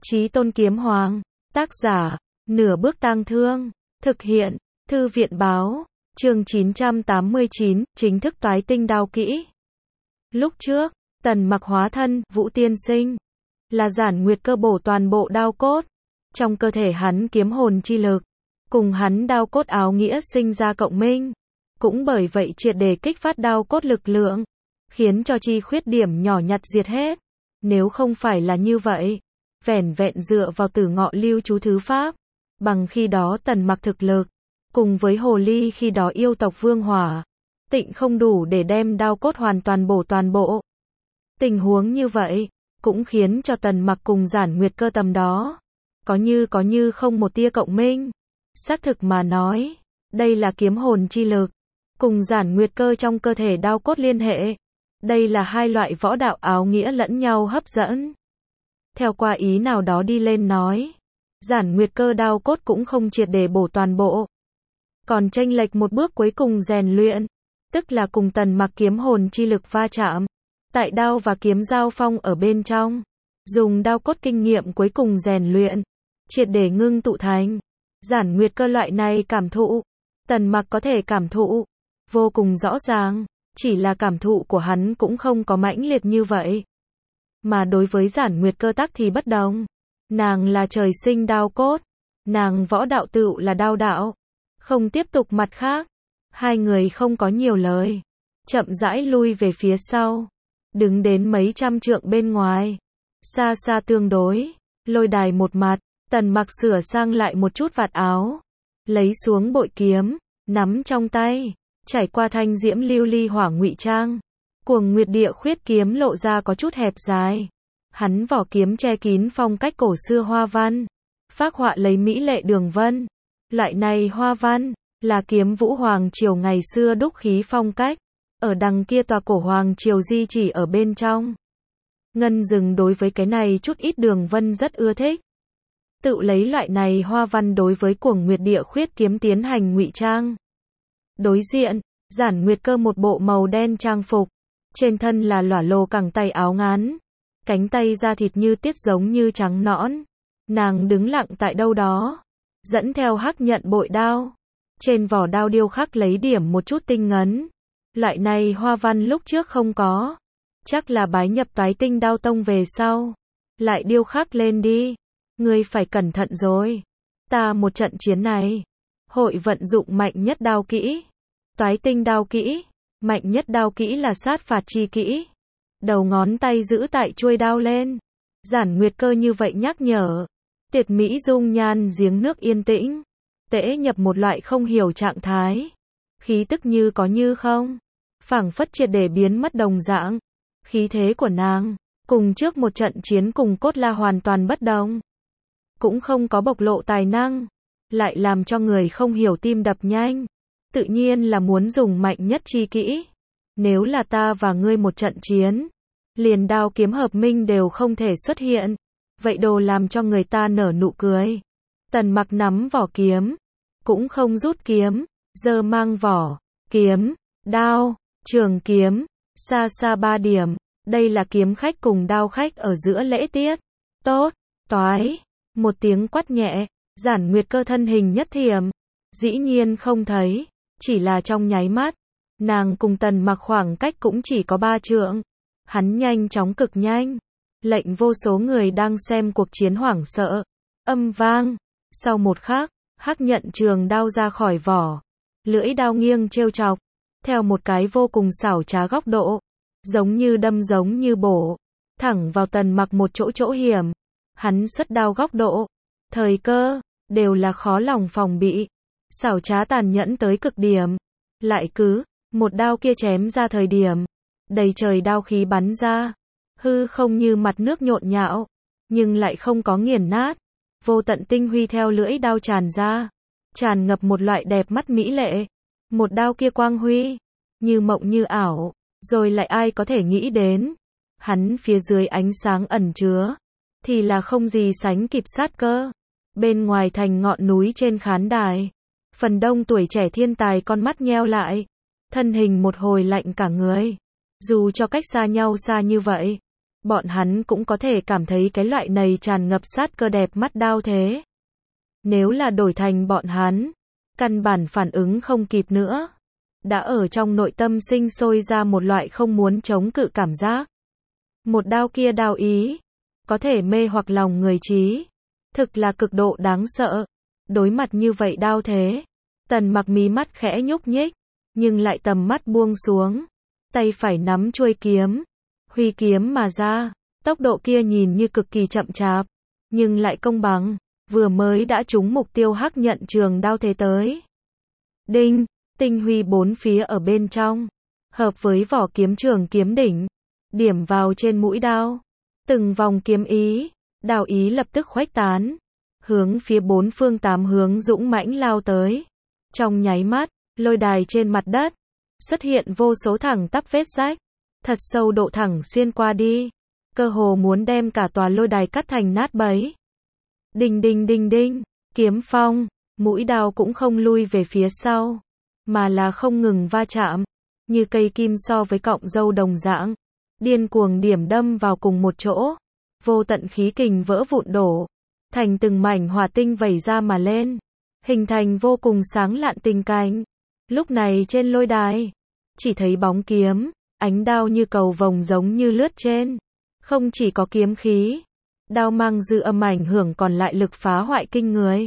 Chí Tôn Kiếm Hoàng, tác giả, Nửa Bước Tang Thương, thực hiện, Thư viện báo, chương 989, chính thức toái tinh đao kỹ. Lúc trước, Tần Mặc hóa thân, Vũ Tiên Sinh, là giản nguyệt cơ bổ toàn bộ đao cốt. Trong cơ thể hắn kiếm hồn chi lực, cùng hắn đao cốt áo nghĩa sinh ra cộng minh. Cũng bởi vậy triệt để kích phát đao cốt lực lượng, khiến cho chi khuyết điểm nhỏ nhặt diệt hết. Nếu không phải là như vậy, vẻn vẹn dựa vào Tử Ngọ lưu chú thứ pháp, bằng khi đó Tần Mặc thực lực, cùng với hồ ly khi đó yêu tộc Vương Hỏa, tịnh không đủ để đem đao cốt hoàn toàn bổ toàn bộ. Tình huống như vậy, cũng khiến cho Tần Mặc cùng giản nguyệt cơ tầm đó, có như không một tia cộng minh. Xác thực mà nói, đây là kiếm hồn chi lực, cùng giản nguyệt cơ trong cơ thể đao cốt liên hệ. Đây là hai loại võ đạo áo nghĩa lẫn nhau hấp dẫn. Theo qua ý nào đó đi lên nói, giản nguyệt cơ đao cốt cũng không triệt để bổ toàn bộ, còn chênh lệch một bước cuối cùng rèn luyện, tức là cùng Tần Mặc kiếm hồn chi lực va chạm, tại đao và kiếm giao phong ở bên trong, dùng đao cốt kinh nghiệm cuối cùng rèn luyện, triệt để ngưng tụ thành giản nguyệt cơ loại này cảm thụ. Tần Mặc có thể cảm thụ vô cùng rõ ràng, chỉ là cảm thụ của hắn cũng không có mãnh liệt như vậy. Mà đối với giản nguyệt cơ tắc thì bất đồng. Nàng là trời sinh đao cốt, nàng võ đạo tựu là đao đạo, không tiếp tục mặt khác. Hai người không có nhiều lời, chậm rãi lui về phía sau, đứng đến mấy trăm trượng bên ngoài, xa xa tương đối, lôi đài một mặt. Tần Mặc sửa sang lại một chút vạt áo, lấy xuống bội kiếm, nắm trong tay, trải qua thanh diễm lưu ly hỏa ngụy trang, Cuồng Nguyệt Địa Khuyết kiếm lộ ra có chút hẹp dài. Hắn vỏ kiếm che kín phong cách cổ xưa hoa văn, phác họa lấy mỹ lệ đường vân. Loại này hoa văn là kiếm Vũ Hoàng triều ngày xưa đúc khí phong cách, ở đằng kia tòa cổ hoàng triều di chỉ ở bên trong. Ngân Dừng đối với cái này chút ít đường vân rất ưa thích, tự lấy loại này hoa văn đối với Cuồng Nguyệt Địa Khuyết kiếm tiến hành ngụy trang. Đối diện, giản nguyệt cơ một bộ màu đen trang phục, trên thân là lỏa lồ cẳng tay áo ngắn, cánh tay da thịt như tiết giống như trắng nõn. Nàng đứng lặng tại đâu đó, dẫn theo hắc nhận bội đao, trên vỏ đao điêu khắc lấy điểm một chút tinh ngấn. Loại này hoa văn lúc trước không có, chắc là bái nhập toái tinh đao tông về sau, lại điêu khắc lên đi. Ngươi phải cẩn thận rồi, ta một trận chiến này, hội vận dụng mạnh nhất đao kỹ, toái tinh đao kỹ. Mạnh nhất đao kỹ là sát phạt chi kỹ. Đầu ngón tay giữ tại chuôi đao lên. Giản nguyệt cơ như vậy nhắc nhở. Tiệt mỹ dung nhan giếng nước yên tĩnh, tễ nhập một loại không hiểu trạng thái. Khí tức như có như không, phảng phất triệt để biến mất đồng dạng. Khí thế của nàng, cùng trước một trận chiến cùng Cốt La hoàn toàn bất đồng. Cũng không có bộc lộ tài năng, lại làm cho người không hiểu tim đập nhanh. Tự nhiên là muốn dùng mạnh nhất chi kỹ. Nếu là ta và ngươi một trận chiến, liền đao kiếm hợp minh đều không thể xuất hiện, vậy đồ làm cho người ta nở nụ cười. Tần Mặc nắm vỏ kiếm, cũng không rút kiếm, giơ mang vỏ kiếm, đao, trường kiếm, xa xa 3 điểm. Đây là kiếm khách cùng đao khách ở giữa lễ tiết. Tốt, toái, một tiếng quát nhẹ, giản nguyệt cơ thân hình nhất thiểm, dĩ nhiên không thấy. Chỉ là trong nháy mắt, nàng cùng Tần Mặc khoảng cách cũng chỉ có 3 trượng. Hắn nhanh chóng cực nhanh, lệnh vô số người đang xem cuộc chiến hoảng sợ. Âm vang, sau một khắc, hắc nhận trường đao ra khỏi vỏ, lưỡi đao nghiêng trêu chọc, theo một cái vô cùng xảo trá góc độ, giống như đâm giống như bổ, thẳng vào Tần Mặc một chỗ hiểm. Hắn xuất đao góc độ, thời cơ, đều là khó lòng phòng bị. Xảo trá tàn nhẫn tới cực điểm. Lại cứ, một đao kia chém ra thời điểm, đầy trời đao khí bắn ra, hư không như mặt nước nhộn nhạo, nhưng lại không có nghiền nát. Vô tận tinh huy theo lưỡi đao tràn ra, tràn ngập một loại đẹp mắt mỹ lệ. Một đao kia quang huy, như mộng như ảo, rồi lại ai có thể nghĩ đến, hắn phía dưới ánh sáng ẩn chứa, thì là không gì sánh kịp sát cơ. Bên ngoài thành ngọn núi trên khán đài, phần đông tuổi trẻ thiên tài con mắt nheo lại, thân hình một hồi lạnh cả người. Dù cho cách xa nhau xa như vậy, bọn hắn cũng có thể cảm thấy cái loại này tràn ngập sát cơ đẹp mắt đao thế. Nếu là đổi thành bọn hắn, căn bản phản ứng không kịp nữa. Đã ở trong nội tâm sinh sôi ra một loại không muốn chống cự cảm giác. Một đao kia đao ý, có thể mê hoặc lòng người trí. Thực là cực độ đáng sợ. Đối mặt như vậy đao thế, Tần Mặc mí mắt khẽ nhúc nhích, nhưng lại tầm mắt buông xuống. Tay phải nắm chuôi kiếm, huy kiếm mà ra, tốc độ kia nhìn như cực kỳ chậm chạp, nhưng lại công bằng, vừa mới đã trúng mục tiêu hắc nhận trường đao thế tới. Đinh, tinh huy bốn phía ở bên trong, hợp với vỏ kiếm trường kiếm đỉnh, điểm vào trên mũi đao, từng vòng kiếm ý, đao ý lập tức khuếch tán, hướng phía bốn phương tám hướng dũng mãnh lao tới. Trong nháy mắt, lôi đài trên mặt đất xuất hiện vô số thẳng tắp vết rách, thật sâu độ thẳng xuyên qua đi, cơ hồ muốn đem cả tòa lôi đài cắt thành nát bấy. Đinh đinh đinh đinh, kiếm phong, mũi đao cũng không lui về phía sau, mà là không ngừng va chạm, như cây kim so với cọng dâu đồng dạng, điên cuồng điểm đâm vào cùng một chỗ, vô tận khí kình vỡ vụn đổ, thành từng mảnh hỏa tinh vẩy ra mà lên, hình thành vô cùng sáng lạn tình cảnh. Lúc này trên lôi đài, chỉ thấy bóng kiếm, ánh đao như cầu vồng giống như lướt trên, không chỉ có kiếm khí, đao mang dư âm ảnh hưởng còn lại lực phá hoại kinh người.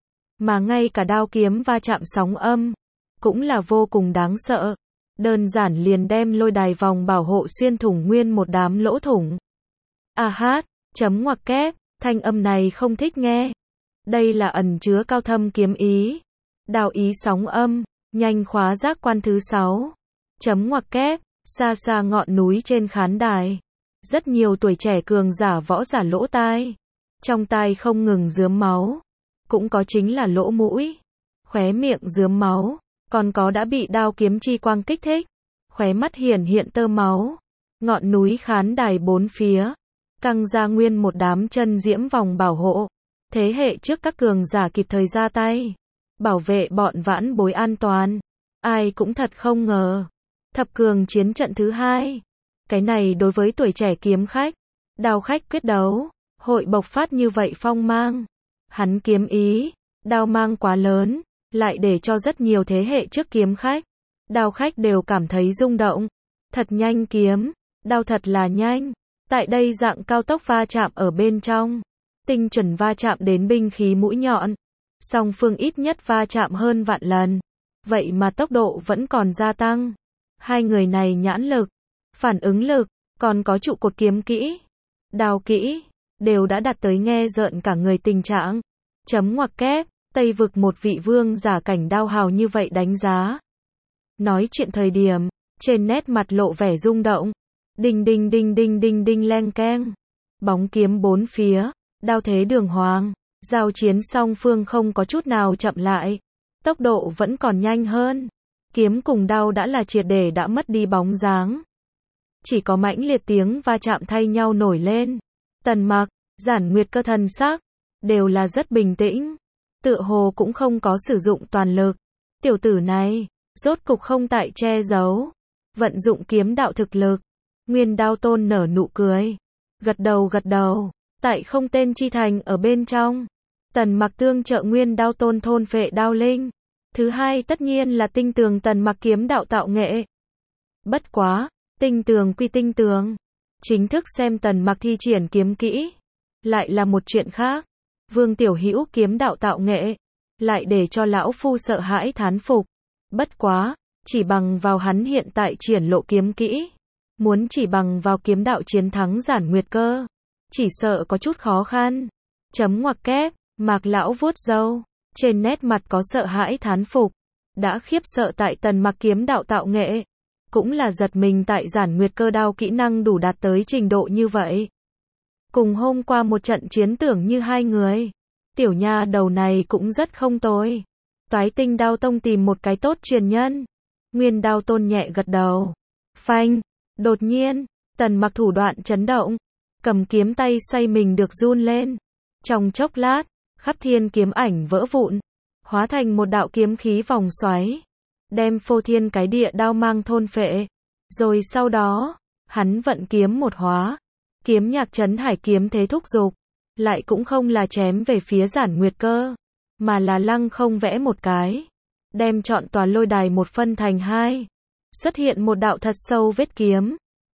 Mà ngay cả đao kiếm va chạm sóng âm, cũng là vô cùng đáng sợ. Đơn giản liền đem lôi đài vòng bảo hộ xuyên thủng nguyên một đám lỗ thủng. A hát, chấm ngoặc kép, thanh âm này không thích nghe. Đây là ẩn chứa cao thâm kiếm ý. Đao ý sóng âm, nhanh khóa giác quan thứ 6. Chấm ngoặc kép, xa xa ngọn núi trên khán đài. Rất nhiều tuổi trẻ cường giả võ giả lỗ tai. Trong tai không ngừng rớm máu. Cũng có chính là lỗ mũi. Khóe miệng rớm máu. Còn có đã bị đao kiếm chi quang kích thích. Khóe mắt hiển hiện tơ máu. Ngọn núi khán đài bốn phía. Căng ra nguyên một đám chân diễm vòng bảo hộ. Thế hệ trước các cường giả kịp thời ra tay. Bảo vệ bọn vãn bối an toàn. Ai cũng thật không ngờ. Thập cường chiến trận thứ 2. Cái này đối với tuổi trẻ kiếm khách, đao khách quyết đấu, hội bộc phát như vậy phong mang. Hắn kiếm ý, đao mang quá lớn, lại để cho rất nhiều thế hệ trước kiếm khách, đao khách đều cảm thấy rung động. Thật nhanh kiếm, đao thật là nhanh. Tại đây dạng cao tốc va chạm ở bên trong, tinh chuẩn va chạm đến binh khí mũi nhọn. Song phương ít nhất va chạm hơn vạn lần. Vậy mà tốc độ vẫn còn gia tăng. Hai người này nhãn lực, phản ứng lực, còn có trụ cột kiếm kỹ, đao kỹ, đều đã đạt tới nghe rợn cả người tình trạng. Chấm ngoặc kép, Tây vực một vị vương giả cảnh đao hào như vậy đánh giá. Nói chuyện thời điểm, trên nét mặt lộ vẻ rung động. Đinh đinh đinh đinh đinh đinh leng keng. Bóng kiếm bốn phía, đao thế đường hoàng. Giao chiến song phương không có chút nào chậm lại. Tốc độ vẫn còn nhanh hơn. Kiếm cùng đao đã là triệt để đã mất đi bóng dáng. Chỉ có mãnh liệt tiếng va chạm thay nhau nổi lên. Tần Mặc, Giản Nguyệt Cơ thần sắc, đều là rất bình tĩnh. Tựa hồ cũng không có sử dụng toàn lực. Tiểu tử này, rốt cục không tại che giấu. Vận dụng kiếm đạo thực lực. Nguyên Đao Tôn nở nụ cười. Gật đầu. Tại không tên chi thành ở bên trong. Tần Mặc tương trợ Nguyên Đao Tôn thôn phệ đao linh. Thứ hai tất nhiên là tinh tường Tần Mặc kiếm đạo tạo nghệ. Bất quá, tinh tường quy tinh tường. Chính thức xem Tần Mặc thi triển kiếm kỹ. Lại là một chuyện khác. Vương Tiểu Hữu kiếm đạo tạo nghệ. Lại để cho lão phu sợ hãi thán phục. Bất quá, chỉ bằng vào hắn hiện tại triển lộ kiếm kỹ. Muốn chỉ bằng vào kiếm đạo chiến thắng Giản Nguyệt Cơ. Chỉ sợ có chút khó khăn. Chấm ngoặc kép, Mạc lão vuốt râu. Trên nét mặt có sợ hãi thán phục. Đã khiếp sợ tại Tần Mặc kiếm đạo tạo nghệ. Cũng là giật mình tại Giản Nguyệt Cơ đao kỹ năng đủ đạt tới trình độ như vậy. Cùng hôm qua một trận chiến tưởng như hai người. Tiểu nha đầu này cũng rất không tồi. Toái Tinh Đao Tông tìm một cái tốt truyền nhân. Nguyên Đao Tôn nhẹ gật đầu. Phanh. Đột nhiên, Tần Mặc thủ đoạn chấn động. Cầm kiếm tay xoay mình được run lên. Trong chốc lát, khắp thiên kiếm ảnh vỡ vụn. Hóa thành một đạo kiếm khí vòng xoáy. Đem phô thiên cái địa đao mang thôn phệ. Rồi sau đó, hắn vận kiếm một hóa. Kiếm nhạc Trấn Hải kiếm thế thúc giục, lại cũng không là chém về phía Giản Nguyệt Cơ, mà là lăng không vẽ một cái, đem trọn tòa lôi đài một phân thành hai, xuất hiện một đạo thật sâu vết kiếm.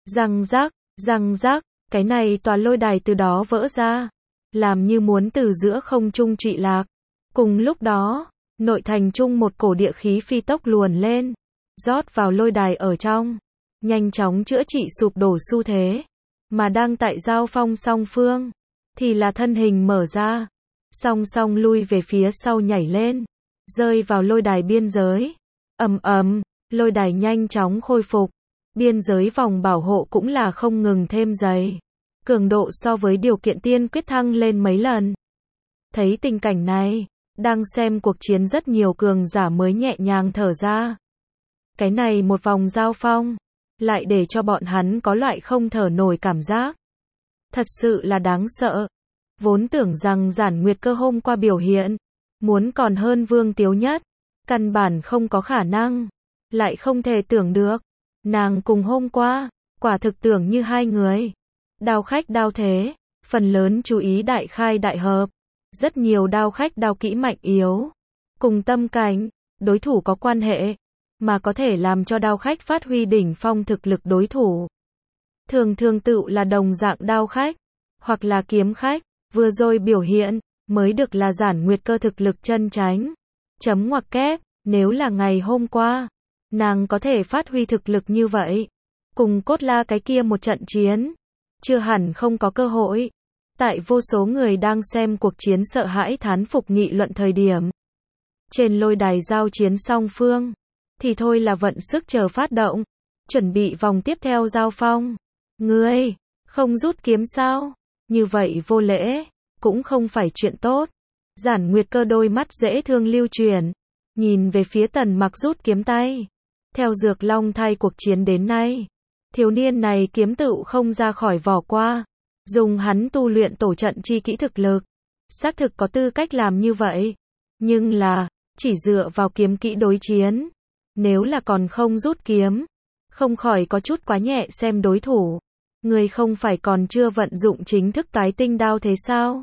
Răng rắc, cái này tòa lôi đài từ đó vỡ ra, làm như muốn từ giữa không trung trụy lạc. Cùng lúc đó, nội thành trung một cổ địa khí phi tốc luồn lên, rót vào lôi đài ở trong, nhanh chóng chữa trị sụp đổ xu thế, mà đang tại giao phong song phương, thì là thân hình mở ra, song song lui về phía sau nhảy lên, rơi vào lôi đài biên giới. Ầm ầm, lôi đài nhanh chóng khôi phục, biên giới vòng bảo hộ cũng là không ngừng thêm dày, cường độ so với điều kiện tiên quyết thăng lên mấy lần. Thấy tình cảnh này, đang xem cuộc chiến rất nhiều cường giả mới nhẹ nhàng thở ra. Cái này một vòng giao phong, lại để cho bọn hắn có loại không thở nổi cảm giác. Thật sự là đáng sợ. Vốn tưởng rằng Giản Nguyệt Cơ hôm qua biểu hiện, muốn còn hơn Vương Tiếu Nhất, căn bản không có khả năng. Lại không thể tưởng được, nàng cùng hôm qua, quả thực tưởng như hai người. Đao khách đao thế, phần lớn chú ý đại khai đại hợp. Rất nhiều đao khách đao kỹ mạnh yếu, cùng tâm cảnh, đối thủ có quan hệ, mà có thể làm cho đao khách phát huy đỉnh phong thực lực đối thủ. Thường thường tự là đồng dạng đao khách, hoặc là kiếm khách, vừa rồi biểu hiện, mới được là Giản Nguyệt Cơ thực lực chân chánh. Chấm ngoặc kép, nếu là ngày hôm qua, nàng có thể phát huy thực lực như vậy, cùng Cốt La cái kia một trận chiến, chưa hẳn không có cơ hội. Tại vô số người đang xem cuộc chiến sợ hãi thán phục nghị luận thời điểm, trên lôi đài giao chiến song phương, thì thôi là vận sức chờ phát động, chuẩn bị vòng tiếp theo giao phong. Ngươi, không rút kiếm sao? Như vậy vô lễ, cũng không phải chuyện tốt. Giản Nguyệt Cơ đôi mắt dễ thương lưu chuyển, nhìn về phía Tần Mặc rút kiếm tay. Theo Dược Long thay cuộc chiến đến nay, thiếu niên này kiếm tựu không ra khỏi vỏ qua. Dùng hắn tu luyện tổ trận chi kỹ thực lực, xác thực có tư cách làm như vậy. Nhưng là, chỉ dựa vào kiếm kỹ đối chiến, nếu là còn không rút kiếm, không khỏi có chút quá nhẹ xem đối thủ. Người không phải còn chưa vận dụng chính thức toái tinh đao thế sao?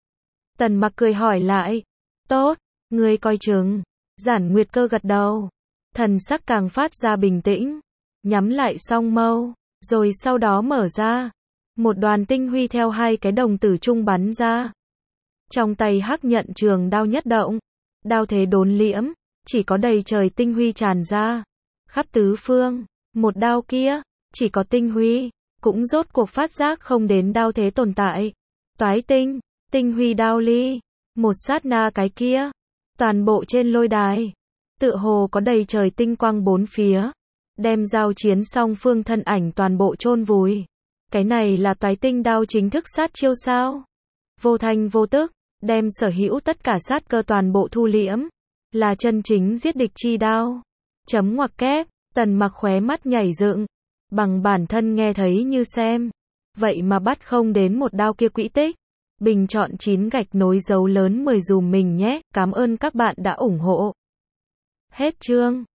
Tần Mặc cười hỏi lại. Tốt, người coi chừng. Giản Nguyệt Cơ gật đầu, thần sắc càng phát ra bình tĩnh, nhắm lại song mâu, rồi sau đó mở ra. Một đoàn tinh huy theo hai cái đồng tử trung bắn ra. Trong tay hắc nhận trường đao nhất động, đao thế đốn liễm, chỉ có đầy trời tinh huy tràn ra. Khắp tứ phương, một đao kia, chỉ có tinh huy, cũng rốt cuộc phát giác không đến đao thế tồn tại. Toái tinh, tinh huy đao ly, một sát na cái kia, toàn bộ trên lôi đài, tựa hồ có đầy trời tinh quang bốn phía, đem giao chiến song phương thân ảnh toàn bộ chôn vùi. Cái này là toái tinh đao chính thức sát chiêu sao? Vô thanh vô tức, đem sở hữu tất cả sát cơ toàn bộ thu liễm, là chân chính giết địch chi đao. Chấm ngoặc kép, Tần Mặc khóe mắt nhảy dựng, bằng bản thân nghe thấy như xem, vậy mà bắt không đến một đao kia quỹ tích. Bình chọn 9 gạch nối dấu lớn 10 dùm mình nhé, cảm ơn các bạn đã ủng hộ. Hết chương.